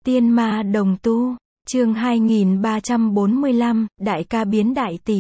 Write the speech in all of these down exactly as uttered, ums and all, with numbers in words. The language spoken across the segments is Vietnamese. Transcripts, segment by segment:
Tiên ma đồng tu, chương hai nghìn ba trăm bốn mươi lăm, đại ca biến đại tỷ.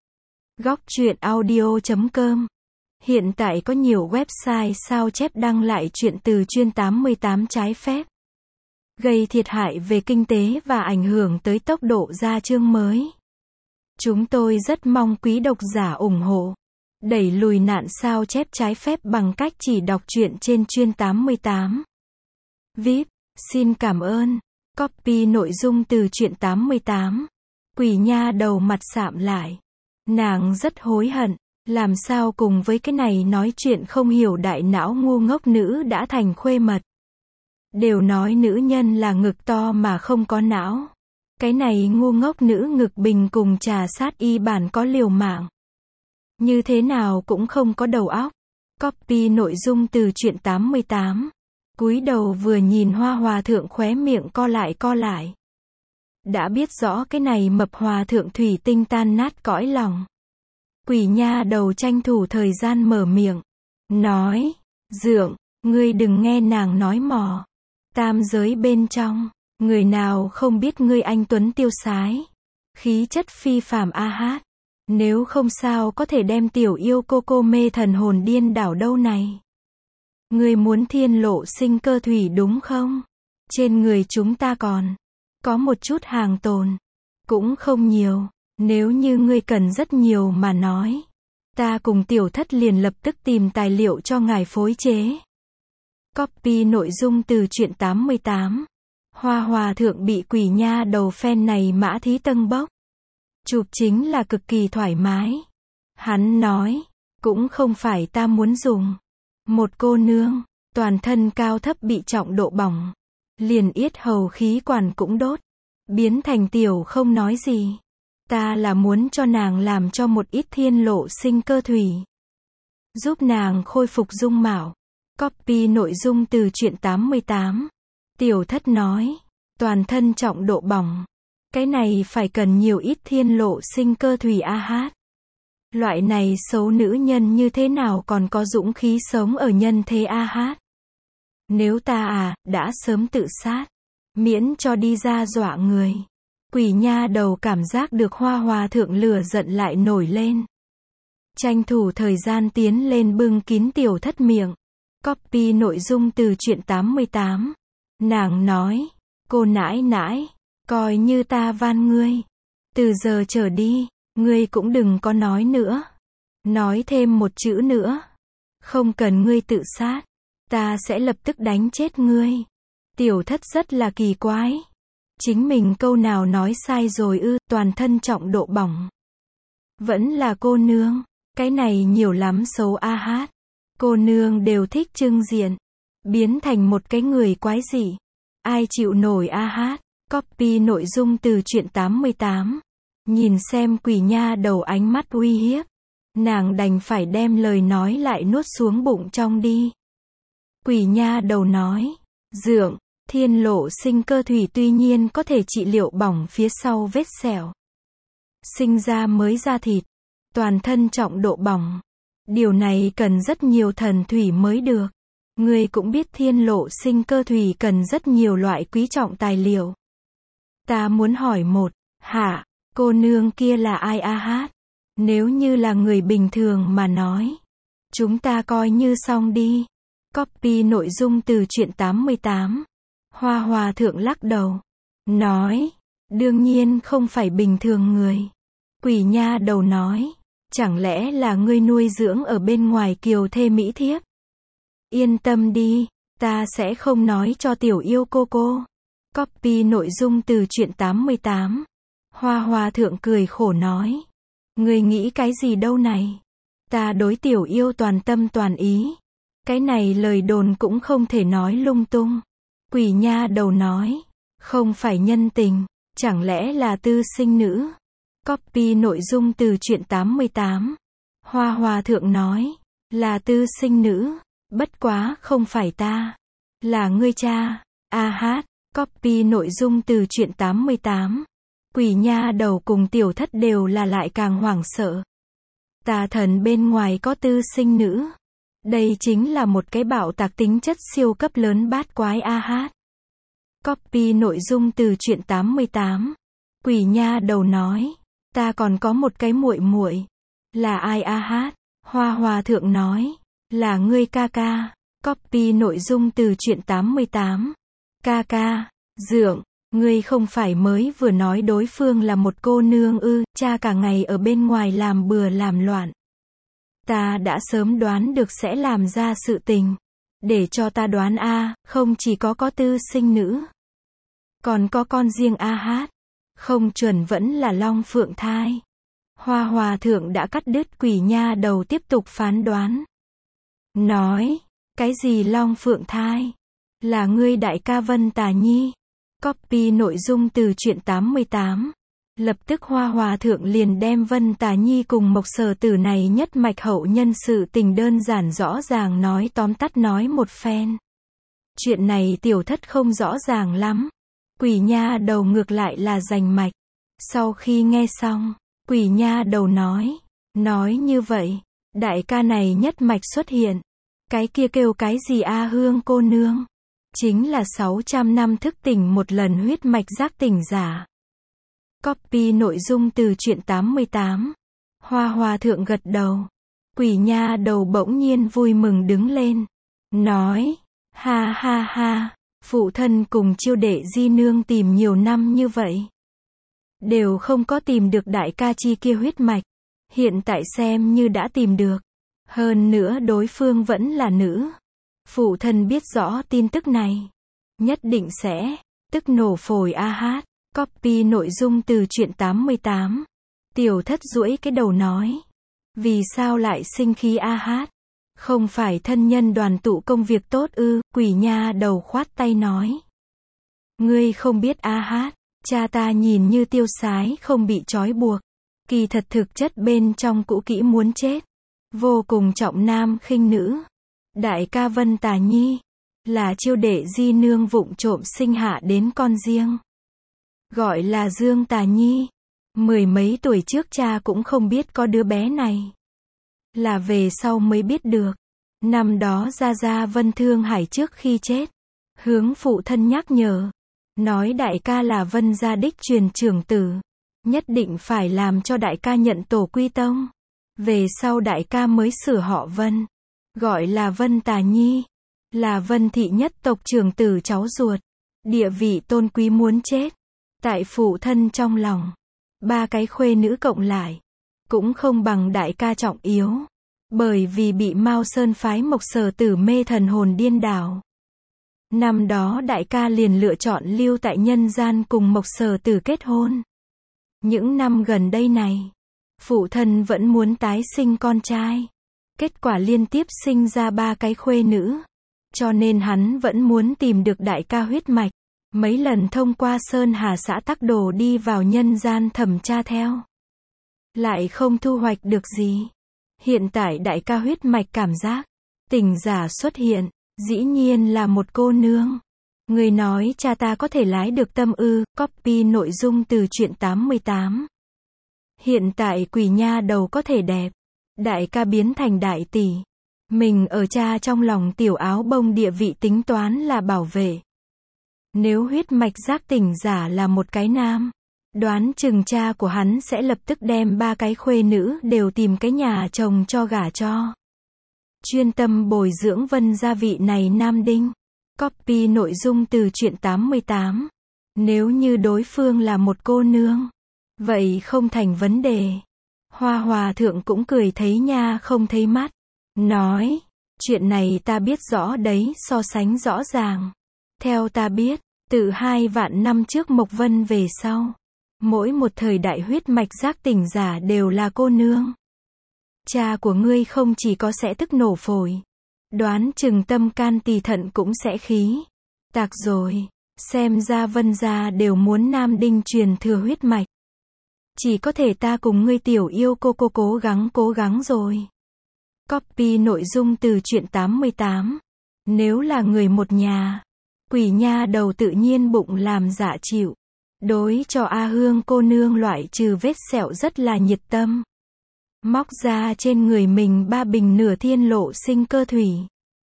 Góc truyện audio chấm com. Hiện tại có nhiều website sao chép đăng lại truyện từ chuyên tám mươi tám trái phép, gây thiệt hại về kinh tế và ảnh hưởng tới tốc độ ra chương mới. Chúng tôi rất mong quý độc giả ủng hộ, đẩy lùi nạn sao chép trái phép bằng cách chỉ đọc truyện trên chuyên tám mươi tám. vê i pê, xin cảm ơn. Copy nội dung từ truyện tám mươi tám. Quỷ nha đầu mặt sạm lại. Nàng rất hối hận, làm sao cùng với cái này nói chuyện không hiểu đại não ngu ngốc nữ đã thành khuê mật. Đều nói nữ nhân là ngực to mà không có não. Cái này ngu ngốc nữ ngực bình cùng trà sát y bản có liều mạng. Như thế nào cũng không có đầu óc. Copy nội dung từ truyện tám mươi tám. Cúi đầu vừa nhìn Hoa Hòa thượng khóe miệng co lại co lại. Đã biết rõ cái này mập Hòa thượng thủy tinh tan nát cõi lòng. Quỷ nha đầu tranh thủ thời gian mở miệng. Nói, Dượng, ngươi đừng nghe nàng nói mò. Tam giới bên trong, người nào không biết ngươi anh tuấn tiêu sái, khí chất phi phàm a hát. Nếu không sao có thể đem tiểu yêu cô cô mê thần hồn điên đảo đâu này. Ngươi muốn thiên lộ sinh cơ thủy đúng không? Trên người chúng ta còn có một chút hàng tồn, cũng không nhiều. Nếu như ngươi cần rất nhiều mà nói, ta cùng tiểu thất liền lập tức tìm tài liệu cho ngài phối chế. Copy nội dung từ truyện tám mươi tám. Hoa Hòa thượng bị quỷ nha đầu phen này mã thí tâng bốc. Chụp chính là cực kỳ thoải mái. Hắn nói, cũng không phải ta muốn dùng. Một cô nương, toàn thân cao thấp bị trọng độ bỏng. Liền yết hầu khí quản cũng đốt. Biến thành tiểu không nói gì. Ta là muốn cho nàng làm cho một ít thiên lộ sinh cơ thủy. Giúp nàng khôi phục dung mạo. Copy nội dung từ truyện tám mươi tám. Tiểu thất nói, toàn thân trọng độ bỏng. Cái này phải cần nhiều ít thiên lộ sinh cơ thủy a hát. Loại này xấu nữ nhân như thế nào còn có dũng khí sống ở nhân thế a hát. Nếu ta à, đã sớm tự sát. Miễn cho đi ra dọa người. Quỷ nha đầu cảm giác được Hoa Hòa thượng lửa giận lại nổi lên. Tranh thủ thời gian tiến lên bưng kín tiểu thất miệng. Copy nội dung từ truyện tám mươi tám. Nàng nói, cô nãi nãi, coi như ta van ngươi. Từ giờ trở đi, ngươi cũng đừng có nói nữa. Nói thêm một chữ nữa. Không cần ngươi tự sát. Ta sẽ lập tức đánh chết ngươi. Tiểu thất rất là kỳ quái. Chính mình câu nào nói sai rồi ư, toàn thân trọng độ bỏng. Vẫn là cô nương. Cái này nhiều lắm xấu a hát. Cô nương đều thích trưng diện. Biến thành một cái người quái dị. Ai chịu nổi a hát. Copy nội dung từ truyện tám mươi tám. Nhìn xem quỷ nha đầu ánh mắt uy hiếp. Nàng đành phải đem lời nói lại nuốt xuống bụng trong đi. Quỷ nha đầu nói, Dượng, thiên lộ sinh cơ thủy tuy nhiên có thể trị liệu bỏng phía sau vết sẹo. Sinh ra mới da thịt. Toàn thân trọng độ bỏng. Điều này cần rất nhiều thần thủy mới được. Ngươi cũng biết thiên lộ sinh cơ thủy cần rất nhiều loại quý trọng tài liệu. Ta muốn hỏi một, hả, cô nương kia là ai a hát? Nếu như là người bình thường mà nói, chúng ta coi như xong đi. Copy nội dung từ truyện tám mươi tám. Hoa Hòa thượng lắc đầu. Nói, đương nhiên không phải bình thường người. Quỷ nha đầu nói, chẳng lẽ là ngươi nuôi dưỡng ở bên ngoài kiều thê mỹ thiếp? Yên tâm đi, ta sẽ không nói cho tiểu yêu cô cô. Copy nội dung từ truyện tám mươi tám. Hoa Hòa thượng cười khổ nói. Ngươi nghĩ cái gì đâu này? Ta đối tiểu yêu toàn tâm toàn ý. Cái này lời đồn cũng không thể nói lung tung. Quỷ nha đầu nói. Không phải nhân tình, chẳng lẽ là tư sinh nữ? Copy nội dung từ truyện tám mươi tám. Hoa Hòa thượng nói. Là tư sinh nữ. Bất quá không phải ta. Là ngươi cha. A hát. Copy nội dung từ truyện tám mươi tám. Quỷ nha đầu cùng tiểu thất đều là lại càng hoảng sợ. Tà thần bên ngoài có tư sinh nữ. Đây chính là một cái bạo tạc tính chất siêu cấp lớn bát quái a hát. Copy nội dung từ truyện tám mươi tám. Quỷ nha đầu nói, ta còn có một cái muội muội. Là ai a hát? Hoa Hòa thượng nói, là ngươi ca ca. Copy nội dung từ truyện tám mươi tám. Ca ca, dượng, ngươi không phải mới vừa nói đối phương là một cô nương ư? Cha cả ngày ở bên ngoài làm bừa làm loạn. Ta đã sớm đoán được sẽ làm ra sự tình. Để cho ta đoán a, không chỉ có có tư sinh nữ, còn có con riêng a hát, không chuẩn vẫn là long phượng thai. Hoa Hòa thượng đã cắt đứt quỷ nha đầu tiếp tục phán đoán. Nói, cái gì long phượng thai? Là ngươi đại ca Vân Tà Nhi. Copy nội dung từ truyện tám mươi tám. Lập tức Hoa Hòa thượng liền đem Vân Tà Nhi cùng Mộc Sở Tử này nhất mạch hậu nhân sự tình đơn giản rõ ràng nói tóm tắt nói một phen. Chuyện này tiểu thất không rõ ràng lắm. Quỷ nha đầu ngược lại là rành mạch. Sau khi nghe xong, quỷ nha đầu nói, nói như vậy, đại ca này nhất mạch xuất hiện. Cái kia kêu cái gì a Hương cô nương? Chính là sáu trăm năm thức tỉnh một lần huyết mạch giác tỉnh giả. Copy nội dung từ truyện tám mươi tám. Hoa Hòa thượng gật đầu. Quỷ nha đầu bỗng nhiên vui mừng đứng lên. Nói, ha ha ha, phụ thân cùng chiêu đệ di nương tìm nhiều năm như vậy. Đều không có tìm được đại ca chi kia huyết mạch. Hiện tại xem như đã tìm được. Hơn nữa đối phương vẫn là nữ. Phụ thân biết rõ tin tức này. Nhất định sẽ, tức nổ phổi a hát. Copy nội dung từ truyện tám mươi tám. Tiểu thất duỗi cái đầu nói. Vì sao lại sinh khí a hát? Không phải thân nhân đoàn tụ công việc tốt ư? Quỷ nha đầu khoát tay nói. Ngươi không biết a hát, cha ta nhìn như tiêu sái không bị trói buộc. Kỳ thật thực chất bên trong cũ kỹ muốn chết. Vô cùng trọng nam khinh nữ. Đại ca Vân Tà Nhi, là chiêu đệ di nương vụng trộm sinh hạ đến con riêng. Gọi là Dương Tà Nhi. Mười mấy tuổi trước cha cũng không biết có đứa bé này. Là về sau mới biết được. Năm đó Gia Gia Vân Thương Hải trước khi chết. Hướng phụ thân nhắc nhở. Nói đại ca là Vân gia đích truyền trưởng tử. Nhất định phải làm cho đại ca nhận tổ quy tông. Về sau đại ca mới sửa họ Vân. Gọi là Vân Tà Nhi. Là Vân thị nhất tộc trưởng tử cháu ruột. Địa vị tôn quý muốn chết. Tại phụ thân trong lòng. Ba cái khuê nữ cộng lại. Cũng không bằng đại ca trọng yếu. Bởi vì bị Mao Sơn phái Mộc Sở Tử mê thần hồn điên đảo. Năm đó đại ca liền lựa chọn lưu tại nhân gian cùng Mộc Sở Tử kết hôn. Những năm gần đây này, phụ thân vẫn muốn tái sinh con trai. Kết quả liên tiếp sinh ra ba cái khuê nữ. Cho nên hắn vẫn muốn tìm được đại ca huyết mạch. Mấy lần thông qua Sơn Hà xã Tắc Đồ đi vào nhân gian thẩm tra theo. Lại không thu hoạch được gì. Hiện tại đại ca huyết mạch cảm giác. Tỉnh giả xuất hiện. Dĩ nhiên là một cô nương. Người nói cha ta có thể lái được tâm ư. Copy nội dung từ truyện tám mươi tám. Hiện tại quỷ nha đầu có thể đẹp. Đại ca biến thành đại tỷ. Mình ở cha trong lòng tiểu áo bông địa vị tính toán là bảo vệ. Nếu huyết mạch giác tỉnh giả là một cái nam, đoán chừng cha của hắn sẽ lập tức đem ba cái khuê nữ đều tìm cái nhà chồng cho gả cho. Chuyên tâm bồi dưỡng Vân gia vị này nam đinh. Copy nội dung từ truyện tám mươi tám. Nếu như đối phương là một cô nương, vậy không thành vấn đề. Hoa Hòa thượng cũng cười thấy nha không thấy mắt. Nói, chuyện này ta biết rõ đấy, so sánh rõ ràng. Theo ta biết, từ hai vạn năm trước Mộc Vân về sau, mỗi một thời đại huyết mạch giác tỉnh giả đều là cô nương. Cha của ngươi không chỉ có sẽ tức nổ phổi, đoán chừng tâm can tỳ thận cũng sẽ khí. Tạc rồi, xem ra Vân gia đều muốn nam đinh truyền thừa huyết mạch. Chỉ có thể ta cùng ngươi tiểu yêu cô cô cố gắng cố gắng rồi. Copy nội dung từ truyện tám mươi tám. Nếu là người một nhà, quỷ nha đầu tự nhiên bụng làm dạ chịu. Đối cho A Hương cô nương loại trừ vết sẹo rất là nhiệt tâm. Móc ra trên người mình ba bình nửa thiên lộ sinh cơ thủy.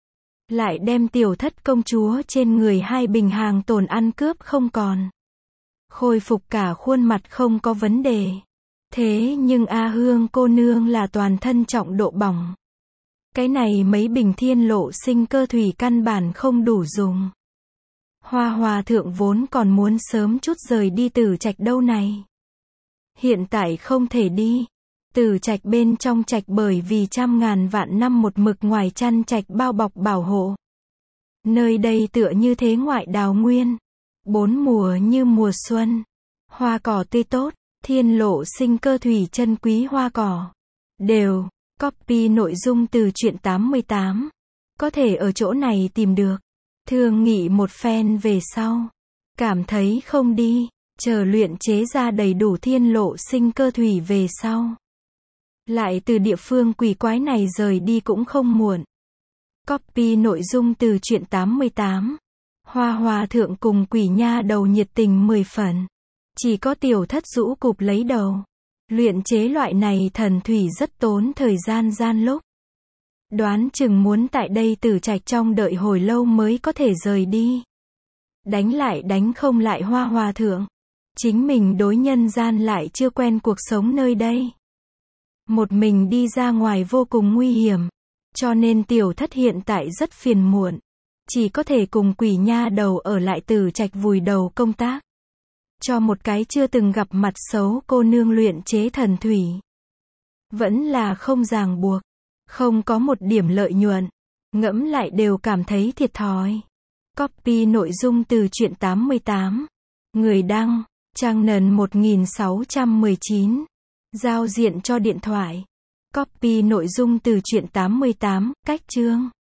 lại đem tiểu thất công chúa trên người hai bình hàng tồn ăn cướp không còn. Khôi phục cả khuôn mặt không có vấn đề. Thế nhưng A Hương cô nương là toàn thân trọng độ bỏng. Cái này mấy bình thiên lộ sinh cơ thủy căn bản không đủ dùng. Hoa hòa thượng vốn còn muốn sớm chút rời đi Tử Trạch đâu này. Hiện tại không thể đi. Tử Trạch bên trong trạch bởi vì trăm ngàn vạn năm một mực ngoài chăn trạch bao bọc bảo hộ. Nơi đây tựa như thế ngoại đào nguyên. Bốn mùa như mùa xuân. Hoa cỏ tươi tốt, thiên lộ sinh cơ thủy chân quý hoa cỏ. Đều, copy nội dung từ truyện tám mươi tám. Có thể ở chỗ này tìm được. Thương nghị một phen về sau. Cảm thấy không đi, chờ luyện chế ra đầy đủ thiên lộ sinh cơ thủy về sau. Lại từ địa phương quỷ quái này rời đi cũng không muộn. Copy nội dung từ truyện tám mươi tám. Hoa hòa thượng cùng quỷ nha đầu nhiệt tình mười phần. Chỉ có tiểu thất rũ cụp lấy đầu. Luyện chế loại này thần thủy rất tốn thời gian gian lúc. Đoán chừng muốn tại đây Tử Trạch trong đợi hồi lâu mới có thể rời đi. Đánh lại đánh không lại hoa hòa thượng. Chính mình đối nhân gian lại chưa quen cuộc sống nơi đây. Một mình đi ra ngoài vô cùng nguy hiểm. Cho nên tiểu thất hiện tại rất phiền muộn. Chỉ có thể cùng quỷ nha đầu ở lại Tử Trạch vùi đầu công tác. Cho một cái chưa từng gặp mặt xấu cô nương luyện chế thần thủy. Vẫn là không ràng buộc. Không có một điểm lợi nhuận. Ngẫm lại đều cảm thấy thiệt thòi. Copy nội dung từ truyện tám mươi tám. Người đăng, Trang Nần một nghìn sáu trăm mười chín. Giao diện cho điện thoại. Copy nội dung từ truyện tám mươi tám, cách chương.